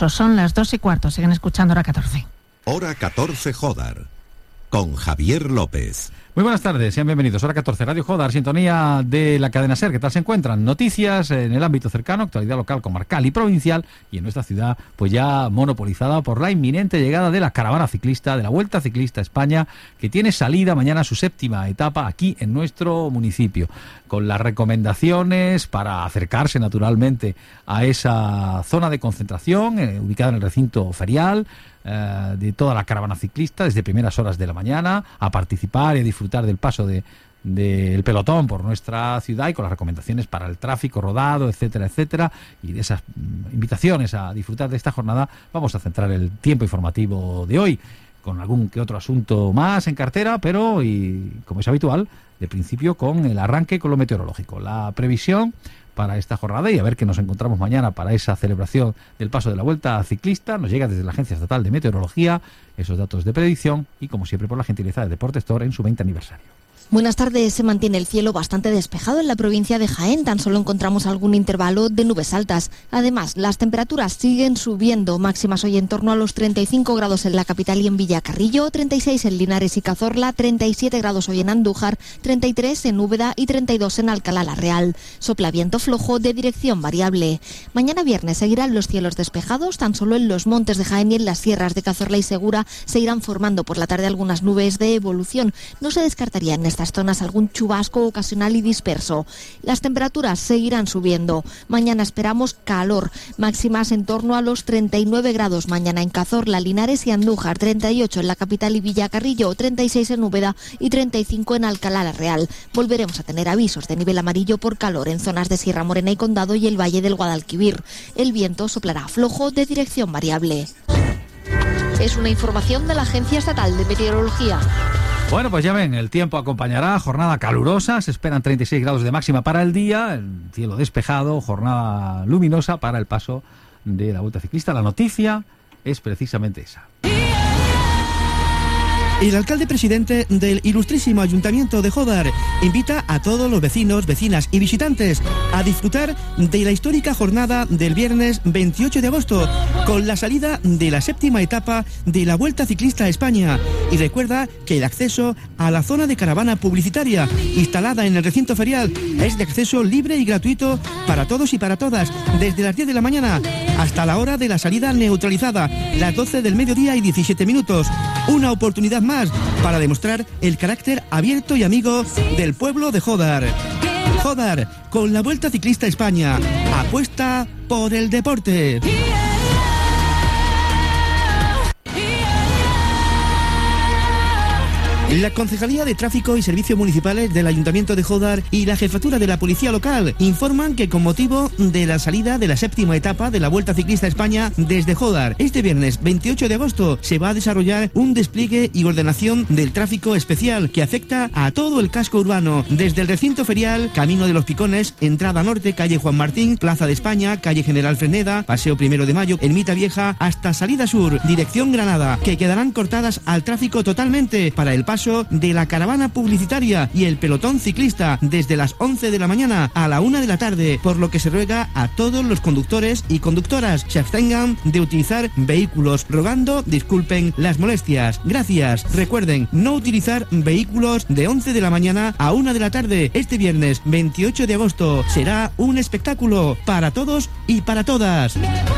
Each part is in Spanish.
8, son las 2:15, siguen escuchando Hora 14. Hora 14 Jodar, con Javier López. Muy buenas tardes, sean bienvenidos. Hora 14, Radio Jodar, sintonía de la cadena SER. ¿Qué tal se encuentran? Noticias en el ámbito cercano, actualidad local, comarcal y provincial, y en nuestra ciudad, pues ya monopolizada por la inminente llegada de la caravana ciclista, de la Vuelta Ciclista a España, que tiene salida mañana su 7ª etapa aquí en nuestro municipio, con las recomendaciones para acercarse naturalmente a esa zona de concentración ubicada en el recinto ferial, de toda la caravana ciclista desde primeras horas de la mañana, a participar y a disfrutar del paso del pelotón por nuestra ciudad, y con las recomendaciones para el tráfico rodado, etcétera, etcétera, y de esas invitaciones a disfrutar de esta jornada vamos a centrar el tiempo informativo de hoy, con algún que otro asunto más en cartera, pero, y como es habitual, de principio con el arranque con lo meteorológico, la previsión para esta jornada, y a ver qué nos encontramos mañana para esa celebración del paso de la Vuelta Ciclista. Nos llega desde la Agencia Estatal de Meteorología esos datos de predicción, y como siempre por la gentileza de Deporte Store en su 20 aniversario. Buenas tardes. Se mantiene el cielo bastante despejado en la provincia de Jaén. Tan solo encontramos algún intervalo de nubes altas. Además, las temperaturas siguen subiendo. Máximas hoy en torno a los 35 grados en la capital y en Villacarrillo, 36 en Linares y Cazorla, 37 grados hoy en Andújar, 33 en Úbeda y 32 en Alcalá la Real. Sopla viento flojo de dirección variable. Mañana viernes seguirán los cielos despejados. Tan solo en los montes de Jaén y en las sierras de Cazorla y Segura se irán formando por la tarde algunas nubes de evolución. No se descartaría en estas zonas algún chubasco ocasional y disperso. Las temperaturas seguirán subiendo. Mañana esperamos calor, máximas en torno a los 39 grados mañana en Cazorla, Linares y Andújar, 38 en la capital y Villacarrillo, 36 en Úbeda y 35 en Alcalá la Real. Volveremos a tener avisos de nivel amarillo por calor en zonas de Sierra Morena y Condado y el Valle del Guadalquivir. El viento soplará flojo de dirección variable. Es una información de la Agencia Estatal de Meteorología. Bueno, pues ya ven, el tiempo acompañará, jornada calurosa, se esperan 36 grados de máxima para el día, el cielo despejado, jornada luminosa para el paso de la Vuelta Ciclista. La noticia es precisamente esa. El alcalde presidente del ilustrísimo Ayuntamiento de Jodar invita a todos los vecinos, vecinas y visitantes a disfrutar de la histórica jornada del viernes 28 de agosto con la salida de la 7ª etapa de la Vuelta Ciclista a España. Y recuerda que el acceso a la zona de caravana publicitaria instalada en el recinto ferial es de acceso libre y gratuito para todos y para todas, desde las 10 de la mañana hasta la hora de la salida neutralizada, las 12 del mediodía y 17 minutos. Una oportunidad más para demostrar el carácter abierto y amigo del pueblo de Jodar. Jodar, con la Vuelta Ciclista a España, apuesta por el deporte. La Concejalía de Tráfico y Servicios Municipales del Ayuntamiento de Jodar y la Jefatura de la Policía Local informan que con motivo de la salida de la 7ª etapa de la Vuelta Ciclista a España desde Jodar, este viernes 28 de agosto se va a desarrollar un despliegue y ordenación del tráfico especial que afecta a todo el casco urbano, desde el recinto ferial, Camino de los Picones, entrada norte, calle Juan Martín, Plaza de España, calle General Freneda, Paseo 1 de Mayo, Ermita Vieja, hasta salida sur, dirección Granada, que quedarán cortadas al tráfico totalmente para el paso de la caravana publicitaria y el pelotón ciclista desde las 11 de la mañana a la 1 de la tarde, por lo que se ruega a todos los conductores y conductoras se abstengan de utilizar vehículos, rogando disculpen las molestias. Gracias. Recuerden, no utilizar vehículos de 11 de la mañana a 1 de la tarde. Este viernes 28 de agosto será un espectáculo para todos y para todas.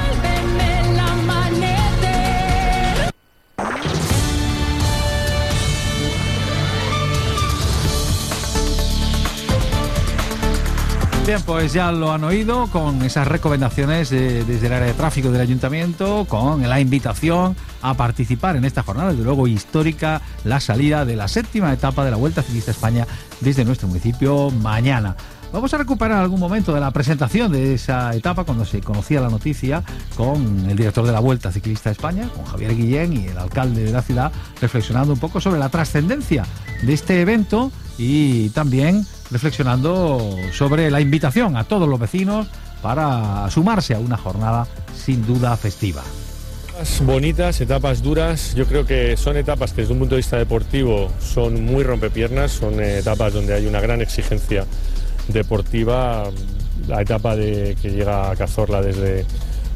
Bien, pues ya lo han oído con esas recomendaciones desde el área de tráfico del Ayuntamiento, con la invitación a participar en esta jornada, desde luego histórica, la salida de la 7ª etapa de la Vuelta Ciclista a España desde nuestro municipio mañana. Vamos a recuperar algún momento de la presentación de esa etapa, cuando se conocía la noticia, con el director de la Vuelta Ciclista a España, con Javier Guillén, y el alcalde de la ciudad, reflexionando un poco sobre la trascendencia de este evento y también reflexionando sobre la invitación a todos los vecinos para sumarse a una jornada sin duda festiva. Etapas bonitas, etapas duras, yo creo que son etapas que desde un punto de vista deportivo son muy rompepiernas, son etapas donde hay una gran exigencia deportiva. La etapa que llega a Cazorla desde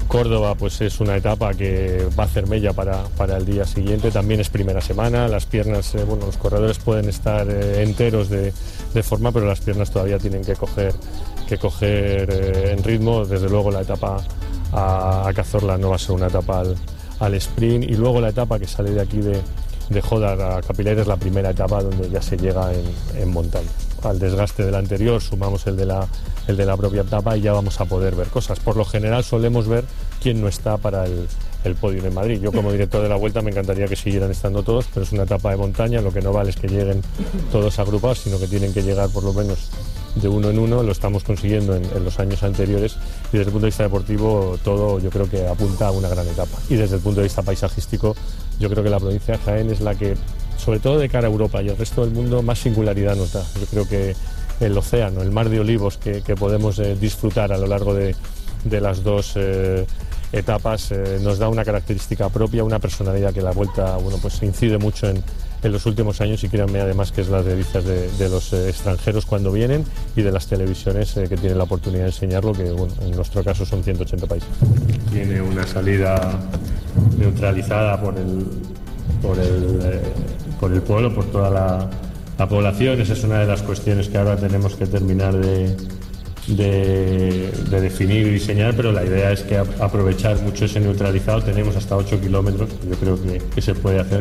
Córdoba pues es una etapa que va a hacer mella para el día siguiente, también es primera semana, las piernas, los corredores pueden estar enteros de forma, pero las piernas todavía tienen que coger en ritmo. Desde luego la etapa a Cazorla no va a ser una etapa al sprint, y luego la etapa que sale de aquí de Jódar a Capileira es la primera etapa donde ya se llega en montaña. Al desgaste del anterior sumamos el de la propia etapa y ya vamos a poder ver cosas. Por lo general solemos ver quién no está para el podio en Madrid. Yo como director de la Vuelta me encantaría que siguieran estando todos, pero es una etapa de montaña, lo que no vale es que lleguen todos agrupados, sino que tienen que llegar por lo menos de uno en uno. Lo estamos consiguiendo en los años anteriores, y desde el punto de vista deportivo todo yo creo que apunta a una gran etapa. Y desde el punto de vista paisajístico yo creo que la provincia de Jaén es la que, sobre todo de cara a Europa y el resto del mundo, más singularidad nos da. Yo creo que el océano, el mar de olivos que podemos disfrutar a lo largo de las dos etapas nos da una característica propia, una personalidad que la Vuelta pues incide mucho en los últimos años, y créanme además que es las delicias de los extranjeros cuando vienen y de las televisiones que tienen la oportunidad de enseñarlo, que en nuestro caso son 180 países. Tiene una salida neutralizada por el pueblo, por toda la población. Esa es una de las cuestiones que ahora tenemos que terminar de definir y diseñar, pero la idea es que aprovechar mucho ese neutralizado. Tenemos hasta 8 kilómetros, yo creo que se puede hacer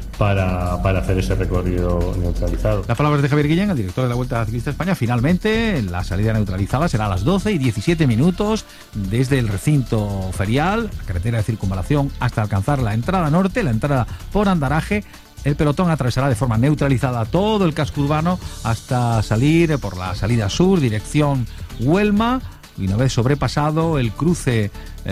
para hacer ese recorrido neutralizado. Las palabras de Javier Guillén, el director de la Vuelta Ciclista España. Finalmente, la salida neutralizada será a las 12 y 17 minutos desde el recinto ferial, la carretera de circunvalación, hasta alcanzar la entrada norte, la entrada por Andaraje. El pelotón atravesará de forma neutralizada todo el casco urbano hasta salir por la salida sur, dirección Huelma, y una vez sobrepasado el cruce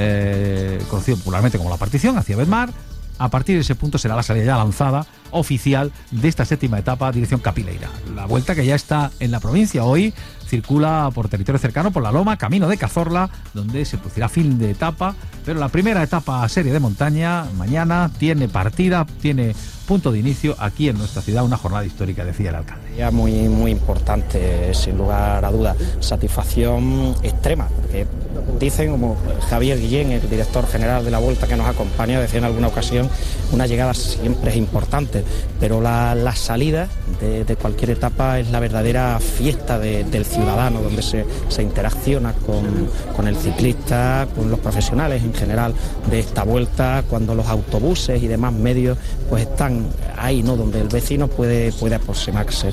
conocido popularmente como la Partición hacia Bedmar, a partir de ese punto será la salida ya lanzada oficial de esta séptima etapa, dirección Capileira. La Vuelta, que ya está en la provincia, hoy circula por territorio cercano, por la Loma, camino de Cazorla, donde se producirá fin de etapa, pero la primera etapa serie de montaña mañana tiene partida, tiene punto de inicio aquí en nuestra ciudad, una jornada histórica, decía el alcalde. Ya muy importante, sin lugar a dudas, satisfacción extrema, porque dicen, como Javier Guillén, el director general de la Vuelta que nos acompaña, decía en alguna ocasión, una llegada siempre es importante, pero la salida de cualquier etapa es la verdadera fiesta del ciudadano, donde se interacciona con el ciclista, con los profesionales en general de esta Vuelta, cuando los autobuses y demás medios pues están ahí, ¿no?, donde el vecino puede aproximarse.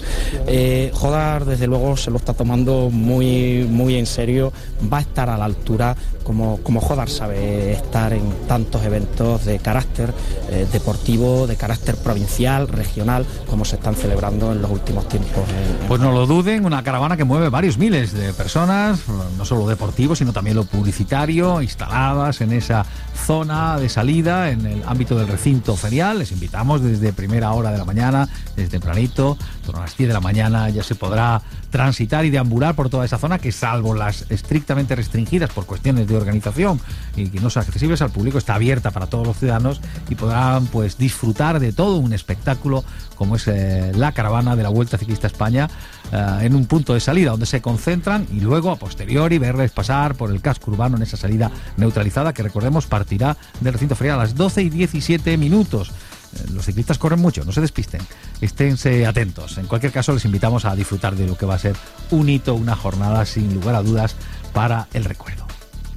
Jódar, desde luego, se lo está tomando muy en serio, va a estar a la altura, como Jódar sabe estar en tantos eventos de carácter deportivo, de carácter provincial, regional, como se están celebrando en los últimos tiempos. Pues no lo duden, una caravana que mueve varios miles de personas, no solo deportivo, sino también lo publicitario, instaladas en esa zona de salida, en el ámbito del recinto ferial. Les invitamos desde primera hora de la mañana, desde tempranito, a las 10 de la mañana ya se podrá transitar y deambular por toda esa zona, que salvo las estrictamente restringidas por cuestiones de organización y que no son accesibles al público, está abierta para todos los ciudadanos y podrán pues disfrutar de todo un espectáculo como es la caravana de la Vuelta Ciclista España, en un punto de salida donde se concentran, y luego a posteriori verles pasar por el casco urbano en esa salida neutralizada, que recordemos partirá del recinto ferial a las 12 y 17 minutos. Los ciclistas corren mucho, no se despisten, esténse atentos. En cualquier caso, les invitamos a disfrutar de lo que va a ser un hito, una jornada sin lugar a dudas para el recuerdo.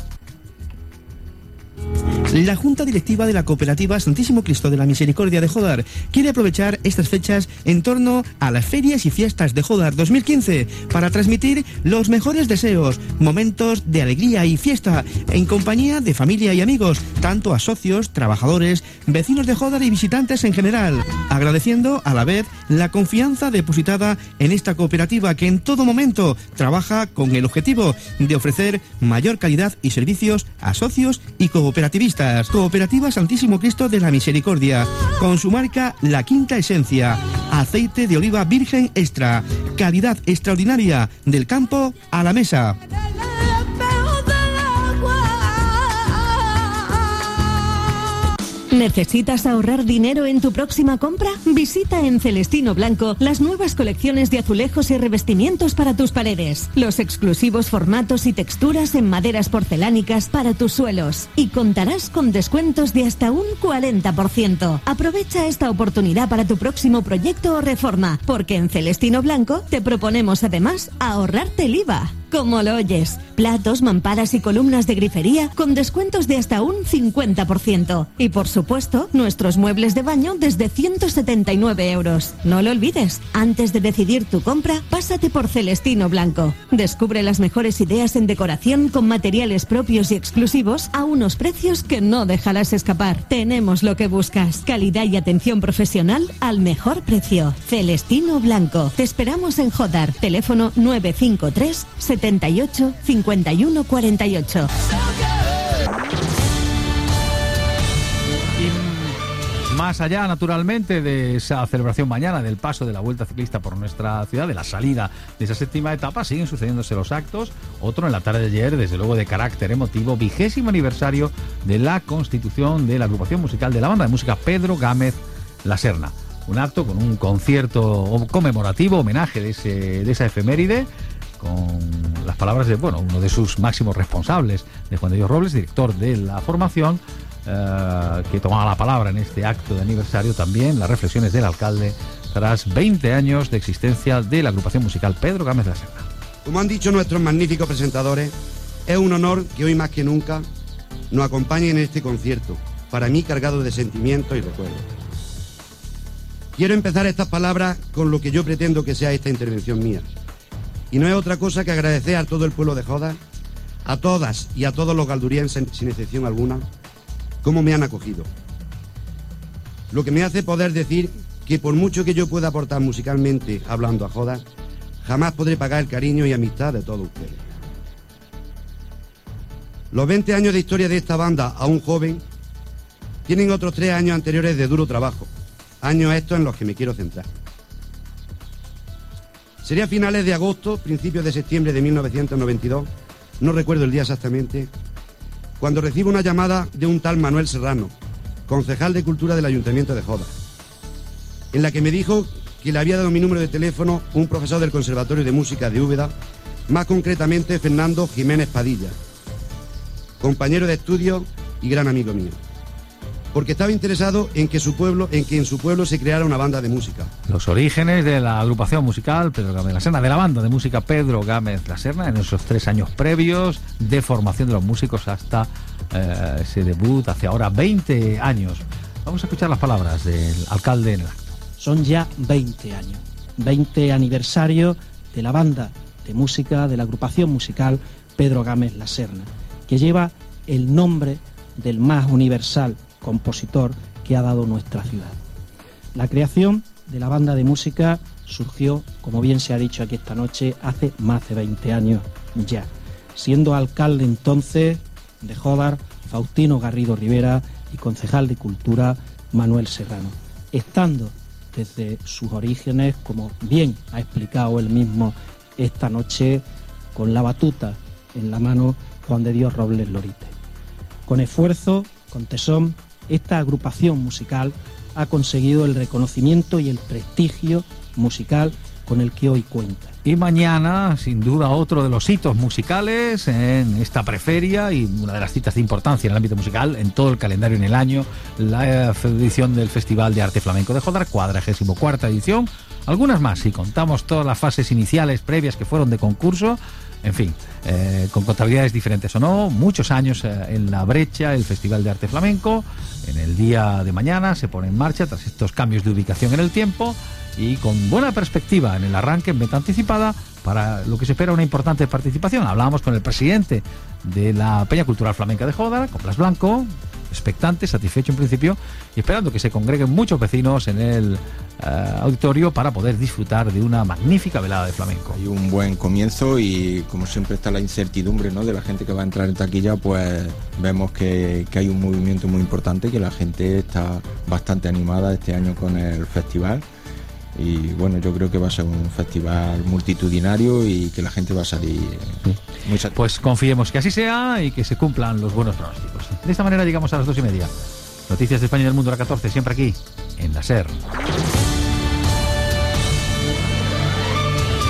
La Junta Directiva de la Cooperativa Santísimo Cristo de la Misericordia de Jódar quiere aprovechar estas fechas en torno a las ferias y fiestas de Jódar 2015 para transmitir los mejores deseos, momentos de alegría y fiesta en compañía de familia y amigos, tanto a socios, trabajadores, vecinos de Jódar y visitantes en general, agradeciendo a la vez la confianza depositada en esta cooperativa, que en todo momento trabaja con el objetivo de ofrecer mayor calidad y servicios a socios y cooperativistas. Cooperativa Santísimo Cristo de la Misericordia, con su marca La Quinta Esencia, aceite de oliva virgen extra, calidad extraordinaria, del campo a la mesa. ¿Necesitas ahorrar dinero en tu próxima compra? Visita en Celestino Blanco las nuevas colecciones de azulejos y revestimientos para tus paredes, los exclusivos formatos y texturas en maderas porcelánicas para tus suelos, y contarás con descuentos de hasta un 40%. Aprovecha esta oportunidad para tu próximo proyecto o reforma, porque en Celestino Blanco te proponemos además ahorrarte el IVA. Como lo oyes, platos, mamparas y columnas de grifería con descuentos de hasta un 50%. Y por supuesto, nuestros muebles de baño desde 179 euros. No lo olvides, antes de decidir tu compra, pásate por Celestino Blanco. Descubre las mejores ideas en decoración con materiales propios y exclusivos a unos precios que no dejarás escapar. Tenemos lo que buscas, calidad y atención profesional al mejor precio. Celestino Blanco. Te esperamos en Jodar, teléfono 953 78 51 48. Y más allá, naturalmente, de esa celebración mañana del paso de la Vuelta Ciclista por nuestra ciudad, de la salida de esa séptima etapa, siguen sucediéndose los actos. Otro en la tarde de ayer, desde luego de carácter emotivo, 20º aniversario de la constitución de la agrupación musical de la banda de música Pedro Gámez La Serna. Un acto con un concierto conmemorativo, homenaje de esa efeméride, con las palabras de uno de sus máximos responsables, de Juan de Dios Robles, director de la formación, que tomaba la palabra en este acto de aniversario. También las reflexiones del alcalde tras 20 años de existencia de la agrupación musical Pedro Gámez La Serna. Como han dicho nuestros magníficos presentadores, es un honor que hoy más que nunca nos acompañen en este concierto, para mí cargado de sentimientos y recuerdos. Quiero empezar estas palabras con lo que yo pretendo que sea esta intervención mía. Y no es otra cosa que agradecer a todo el pueblo de Jodar, a todas y a todos los galdurienses, sin excepción alguna, cómo me han acogido. Lo que me hace poder decir que por mucho que yo pueda aportar musicalmente hablando a Jodar, jamás podré pagar el cariño y amistad de todos ustedes. Los 20 años de historia de esta banda, aún joven, tienen otros 3 años anteriores de duro trabajo, años estos en los que me quiero centrar. Sería a finales de agosto, principios de septiembre de 1992, no recuerdo el día exactamente, cuando recibo una llamada de un tal Manuel Serrano, concejal de Cultura del Ayuntamiento de Jodar, en la que me dijo que le había dado mi número de teléfono un profesor del Conservatorio de Música de Úbeda, más concretamente Fernando Jiménez Padilla, compañero de estudio y gran amigo mío, porque estaba interesado en que en su pueblo se creara una banda de música. Los orígenes de la agrupación musical Pedro Gámez La Serna, de la banda de música Pedro Gámez La Serna, en esos 3 años previos de formación de los músicos hasta ese debut hace ahora 20 años. Vamos a escuchar las palabras del alcalde en el acto. Son ya 20 años, 20 aniversario de la banda de música, de la agrupación musical Pedro Gámez La Serna, que lleva el nombre del más universal compositor que ha dado nuestra ciudad. La creación de la banda de música surgió, como bien se ha dicho aquí esta noche, hace más de 20 años ya, siendo alcalde entonces de Jodar Faustino Garrido Rivera y concejal de Cultura Manuel Serrano, estando desde sus orígenes, como bien ha explicado él mismo esta noche, con la batuta en la mano Juan de Dios Robles Lorite. Con esfuerzo, con tesón, esta agrupación musical ha conseguido el reconocimiento y el prestigio musical con el que hoy cuenta. Y mañana, sin duda, otro de los hitos musicales en esta preferia y una de las citas de importancia en el ámbito musical en todo el calendario en el año, la edición del Festival de Arte Flamenco de Jodar, 44ª edición. Algunas más, si contamos todas las fases iniciales previas que fueron de concurso. En fin, con contabilidades diferentes o no, muchos años en la brecha el Festival de Arte Flamenco. En el día de mañana se pone en marcha tras estos cambios de ubicación en el tiempo y con buena perspectiva en el arranque en venta anticipada para lo que se espera una importante participación. Hablábamos con el presidente de la Peña Cultural Flamenca de Jodar, con Blas Blanco, expectante, satisfecho en principio y esperando que se congreguen muchos vecinos en el auditorio para poder disfrutar de una magnífica velada de flamenco. Hay un buen comienzo y como siempre está la incertidumbre, ¿no?, de la gente que va a entrar en taquilla, pues vemos que hay un movimiento muy importante, que la gente está bastante animada este año con el festival y bueno, yo creo que va a ser un festival multitudinario y que la gente va a salir muy satisfecha. Pues confiemos que así sea y que se cumplan los buenos pronósticos. De esta manera llegamos a las 2:30. Noticias de España y del mundo, la 14, siempre aquí, en la SER.